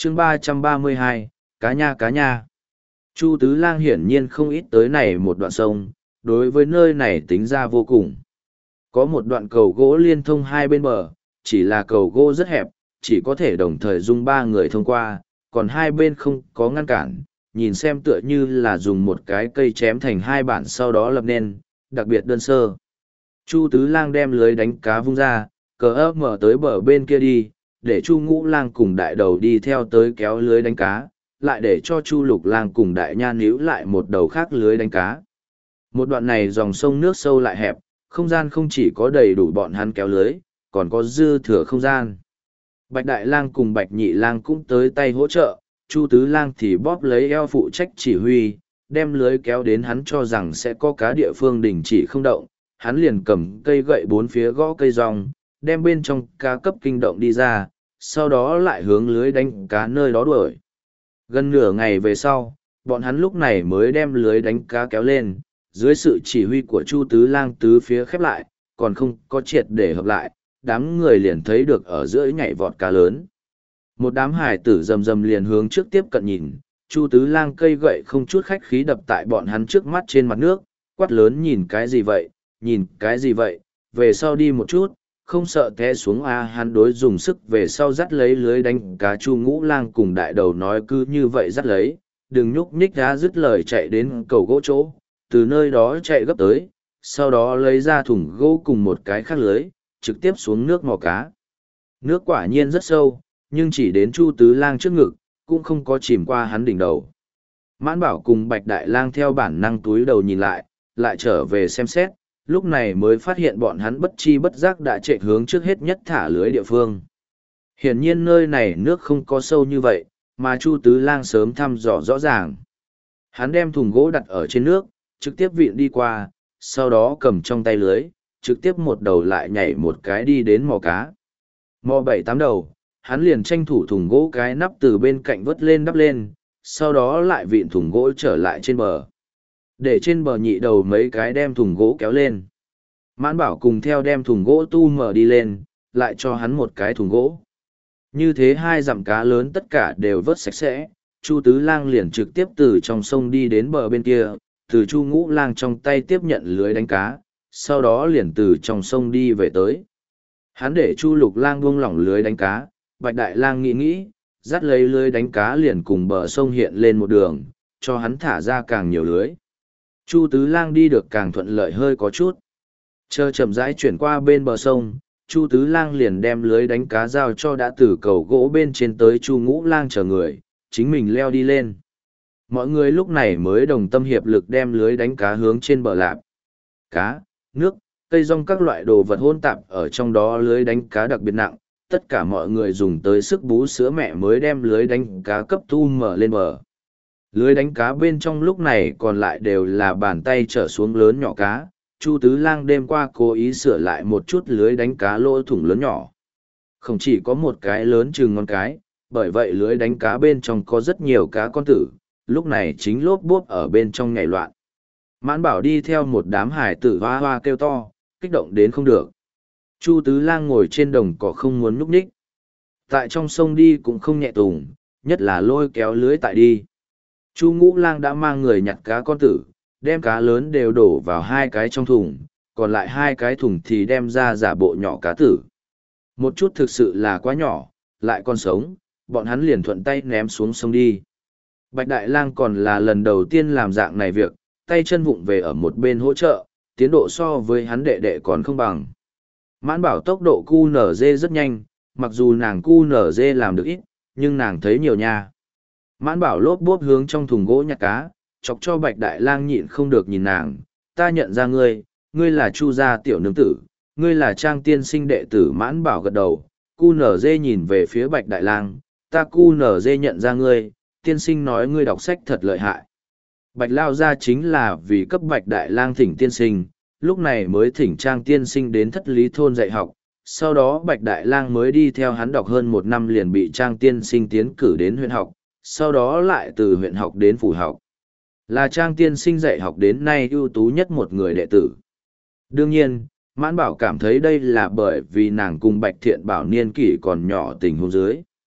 chương 332, cá nha cá nha. Chu Tứ Lang hiển nhiên không ít tới này một đoạn sông, đối với nơi này tính ra vô cùng. Có một đoạn cầu gỗ liên thông hai bên bờ, chỉ là cầu gỗ rất hẹp, chỉ có thể đồng thời dung ba người thông qua, còn hai bên không có ngăn cản, nhìn xem tựa như là dùng một cái cây chém thành hai bản sau đó lập nên, đặc biệt đơn sơ. Chu Tứ Lang đem lưới đánh cá vung ra, cờ ấp mở tới bờ bên kia đi, để Chu Ngũ Lang cùng đại đầu đi theo tới kéo lưới đánh cá, lại để cho Chu Lục Lang cùng đại nha níu lại một đầu khác lưới đánh cá. Một đoạn này dòng sông nước sâu lại hẹp, không gian không chỉ có đầy đủ bọn hắn kéo lưới, còn có dư thừa không gian. Bạch Đại Lang cùng Bạch Nhị Lang cũng tới tay hỗ trợ, Chu Tứ Lang thì bóp lấy eo phụ trách chỉ huy, đem lưới kéo đến hắn cho rằng sẽ có cá địa phương đình chỉ không động, hắn liền cầm cây gậy bốn phía gõ cây rong, đem bên trong cá cấp kinh động đi ra, sau đó lại hướng lưới đánh cá nơi đó đuổi. Gần nửa ngày về sau, bọn hắn lúc này mới đem lưới đánh cá kéo lên, dưới sự chỉ huy của Chu Tứ Lang tứ phía khép lại, còn không có triệt để hợp lại, đám người liền thấy được ở giữa nhảy vọt cá lớn. Một đám hải tử rầm rầm liền hướng trước tiếp cận nhìn, Chu Tứ Lang cây gậy không chút khách khí đập tại bọn hắn trước mắt trên mặt nước, quát lớn nhìn cái gì vậy, nhìn cái gì vậy, về sau đi một chút, không sợ té xuống hắn đối dùng sức về sau dắt lấy lưới đánh cá. Chu Ngũ Lang cùng đại đầu nói cứ như vậy dắt lấy, đừng nhúc nhích ra, dứt lời chạy đến cầu gỗ chỗ, từ nơi đó chạy gấp tới, sau đó lấy ra thùng gỗ cùng một cái khác lưới, trực tiếp xuống nước mò cá. Nước quả nhiên rất sâu, nhưng chỉ đến Chu Tứ Lang trước ngực, cũng không có chìm qua hắn đỉnh đầu. Mãn Bảo cùng Bạch Đại Lang theo bản năng túi đầu nhìn lại trở về xem xét, lúc này mới phát hiện bọn hắn bất chi bất giác đã chạy hướng trước hết nhất thả lưới địa phương. Hiển nhiên nơi này nước không có sâu như vậy, mà Chu Tứ Lang sớm thăm dò rõ ràng. Hắn đem thùng gỗ đặt ở trên nước, trực tiếp vịn đi qua, sau đó cầm trong tay lưới, trực tiếp một đầu lại nhảy một cái đi đến mò cá. Mò 7-8 đầu, hắn liền tranh thủ thùng gỗ cái nắp từ bên cạnh vớt lên đắp lên, sau đó lại vịn thùng gỗ trở lại trên bờ. Để trên bờ nhị đầu mấy cái đem thùng gỗ kéo lên. Mãn Bảo cùng theo đem thùng gỗ tu mở đi lên, lại cho hắn một cái thùng gỗ. Như thế hai dặm cá lớn tất cả đều vớt sạch sẽ, Chu Tứ Lang liền trực tiếp từ trong sông đi đến bờ bên kia, từ Chu Ngũ Lang trong tay tiếp nhận lưới đánh cá, sau đó liền từ trong sông đi về tới. Hắn để Chu Lục Lang buông lỏng lưới đánh cá, Bạch Đại Lang nghĩ, dắt lấy lưới đánh cá liền cùng bờ sông hiện lên một đường, cho hắn thả ra càng nhiều lưới. Chu Tứ Lang đi được càng thuận lợi hơi có chút. Chờ chậm rãi chuyển qua bên bờ sông, Chu Tứ Lang liền đem lưới đánh cá giao cho đã từ cầu gỗ bên trên tới Chu Ngũ Lang chờ người, chính mình leo đi lên. Mọi người lúc này mới đồng tâm hiệp lực đem lưới đánh cá hướng trên bờ lạp. Cá, nước, cây rong các loại đồ vật hỗn tạp ở trong đó, lưới đánh cá đặc biệt nặng, tất cả mọi người dùng tới sức bú sữa mẹ mới đem lưới đánh cá cấp tu mở lên bờ. Lưới đánh cá bên trong lúc này còn lại đều là bàn tay trở xuống lớn nhỏ cá. Chu Tứ Lang đêm qua cố ý sửa lại một chút lưới đánh cá lỗ thủng lớn nhỏ. Không chỉ có một cái lớn chừng ngón cái, bởi vậy lưới đánh cá bên trong có rất nhiều cá con tử, lúc này chính lốp bốp ở bên trong nhảy loạn. Mãn Bảo đi theo một đám hải tử hoa hoa kêu to, kích động đến không được. Chu Tứ Lang ngồi trên đồng cỏ không muốn núp ních. Tại trong sông đi cũng không nhẹ tùng, nhất là lôi kéo lưới tại đi. Chu Ngũ Lang đã mang người nhặt cá con tử, đem cá lớn đều đổ vào hai cái trong thùng, còn lại hai cái thùng thì đem ra giả bộ nhỏ cá tử. Một chút thực sự là quá nhỏ, lại còn sống, bọn hắn liền thuận tay ném xuống sông đi. Bạch Đại Lang còn là lần đầu tiên làm dạng này việc, tay chân vụng về ở một bên hỗ trợ, tiến độ so với hắn đệ đệ còn không bằng. Mãn Bảo tốc độ QNZ rất nhanh, mặc dù nàng QNZ làm được ít, nhưng nàng thấy nhiều nha. Mãn Bảo lốp bốp hướng trong thùng gỗ nhặt cá, chọc cho Bạch Đại Lang nhịn không được nhìn nàng. Ta nhận ra ngươi, ngươi là Chu gia tiểu nương tử, ngươi là Trang tiên sinh đệ tử. Mãn Bảo gật đầu, QNZ nhìn về phía Bạch Đại Lang, ta QNZ nhận ra ngươi, tiên sinh nói ngươi đọc sách thật lợi hại. Bạch Lao gia chính là vì cấp Bạch Đại Lang thỉnh tiên sinh, lúc này mới thỉnh Trang tiên sinh đến Thất Lý thôn dạy học. Sau đó Bạch Đại Lang mới đi theo hắn đọc hơn một năm liền bị Trang tiên sinh tiến cử đến huyện học, sau đó lại từ huyện học đến phủ học. Là Trang tiên sinh dạy học đến nay ưu tú nhất một người đệ tử. Đương nhiên, Mãn Bảo cảm thấy đây là bởi vì nàng cùng Bạch Thiện Bảo niên kỷ còn nhỏ tình huống dưới.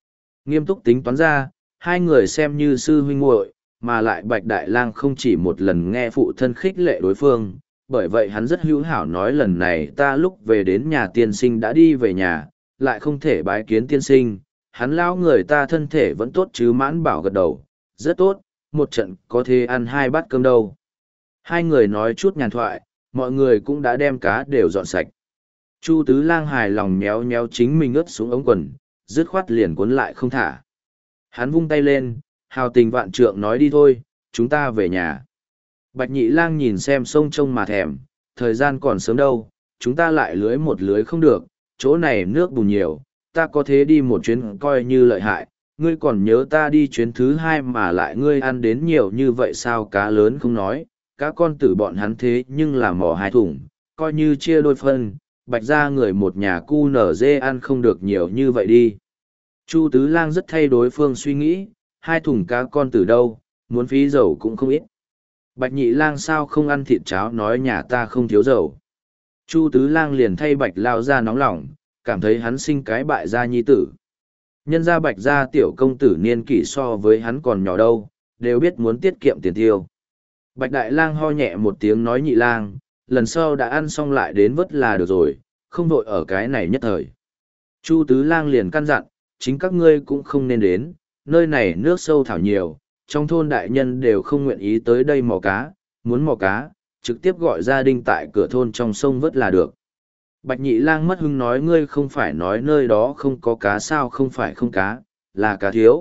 Nghiêm túc tính toán ra, hai người xem như sư huynh muội, mà lại Bạch Đại Lang không chỉ một lần nghe phụ thân khích lệ đối phương, bởi vậy hắn rất hữu hảo nói lần này ta lúc về đến nhà tiên sinh đã đi về nhà, lại không thể bái kiến tiên sinh, hắn lão người ta thân thể vẫn tốt chứ. Mãn Bảo gật đầu, rất tốt, một trận có thể ăn 2 bát cơm đâu. Hai người nói chút nhàn thoại, mọi người cũng đã đem cá đều dọn sạch. Chu Tứ Lang hài lòng méo méo chính mình ướt xuống ống quần, dứt khoát liền cuốn lại không thả. Hắn vung tay lên, hào tình vạn trượng nói đi thôi, chúng ta về nhà. Bạch Nhị Lang nhìn xem sông trông mà thèm, thời gian còn sớm đâu, chúng ta lại lưới một lưới không được, chỗ này nước bùn nhiều, ta có thế đi một chuyến coi như lợi hại, ngươi còn nhớ ta đi chuyến thứ 2 mà lại ngươi ăn đến nhiều như vậy sao? Cá lớn không nói, cá con tử bọn hắn thế nhưng là mỏ 2 thùng, coi như chia đôi phân, Bạch ra người một nhà cu nở dê ăn không được nhiều như vậy đi. Chu Tứ Lang rất thay đối phương suy nghĩ, 2 thùng cá con tử đâu, muốn phí dầu cũng không ít. Bạch Nhị Lang sao không ăn thịt cháo, nói nhà ta không thiếu dầu. Chu Tứ Lang liền thay Bạch lao ra nóng lòng, cảm thấy hắn sinh cái bại gia nhi tử. Nhân ra Bạch gia tiểu công tử niên kỷ so với hắn còn nhỏ đâu, đều biết muốn tiết kiệm tiền tiêu. Bạch Đại Lang ho nhẹ một tiếng nói Nhị Lang, lần sau đã ăn xong lại đến vớt là được rồi, không vội ở cái này nhất thời. Chu Tứ Lang liền căn dặn, chính các ngươi cũng không nên đến, nơi này nước sâu thảo nhiều, trong thôn đại nhân đều không nguyện ý tới đây mò cá, muốn mò cá, trực tiếp gọi gia đình tại cửa thôn trong sông vớt là được. Bạch Nhị Lang mất hứng nói ngươi không phải nói nơi đó không có cá sao? Không phải không cá, là cá thiếu.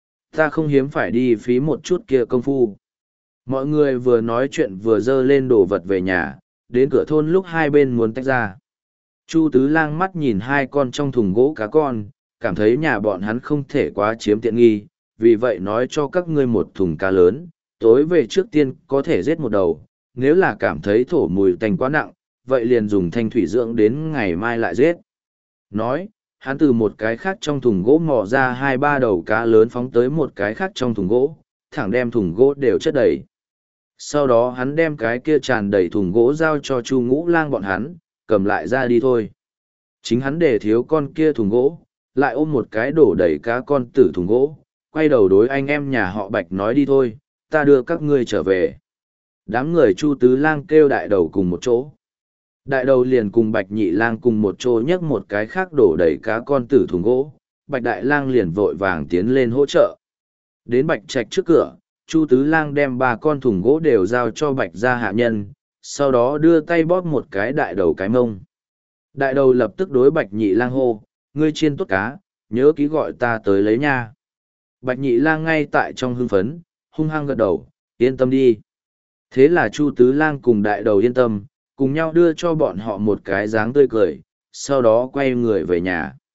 Ta không hiếm phải đi phí một chút kia công phu. Mọi người vừa nói chuyện vừa dơ lên đồ vật về nhà, đến cửa thôn lúc hai bên muốn tách ra. Chu Tứ Lang mắt nhìn 2 con trong thùng gỗ cá con, cảm thấy nhà bọn hắn không thể quá chiếm tiện nghi, vì vậy nói cho các ngươi một thùng cá lớn, tối về trước tiên có thể giết một đầu, nếu là cảm thấy thổ mùi tanh quá nặng, vậy liền dùng thanh thủy dưỡng đến ngày mai lại giết. Nói, hắn từ một cái khác trong thùng gỗ mò ra 2-3 đầu cá lớn phóng tới một cái khác trong thùng gỗ, thẳng đem thùng gỗ đều chất đầy. Sau đó hắn đem cái kia tràn đầy thùng gỗ giao cho Chu Ngũ Lang bọn hắn, cầm lại ra đi thôi. Chính hắn để thiếu con kia thùng gỗ, lại ôm một cái đổ đầy cá con tử thùng gỗ, quay đầu đối anh em nhà họ Bạch nói đi thôi, ta đưa các ngươi trở về. Đám người Chu Tứ Lang kêu đại đầu cùng một chỗ. Đại đầu liền cùng Bạch Nhị Lang cùng một chỗ nhấc một cái khác đổ đầy cá con tử thùng gỗ, Bạch Đại Lang liền vội vàng tiến lên hỗ trợ. Đến Bạch Trạch trước cửa, Chu Tứ Lang đem 3 con thùng gỗ đều giao cho Bạch gia hạ nhân, sau đó đưa tay bóp một cái đại đầu cái mông. Đại đầu lập tức đối Bạch Nhị Lang hô, ngươi chiên tốt cá, nhớ ký gọi ta tới lấy nha. Bạch Nhị Lang ngay tại trong hưng phấn, hung hăng gật đầu, yên tâm đi. Thế là Chu Tứ Lang cùng đại đầu yên tâm, cùng nhau đưa cho bọn họ một cái dáng tươi cười, sau đó quay người về nhà.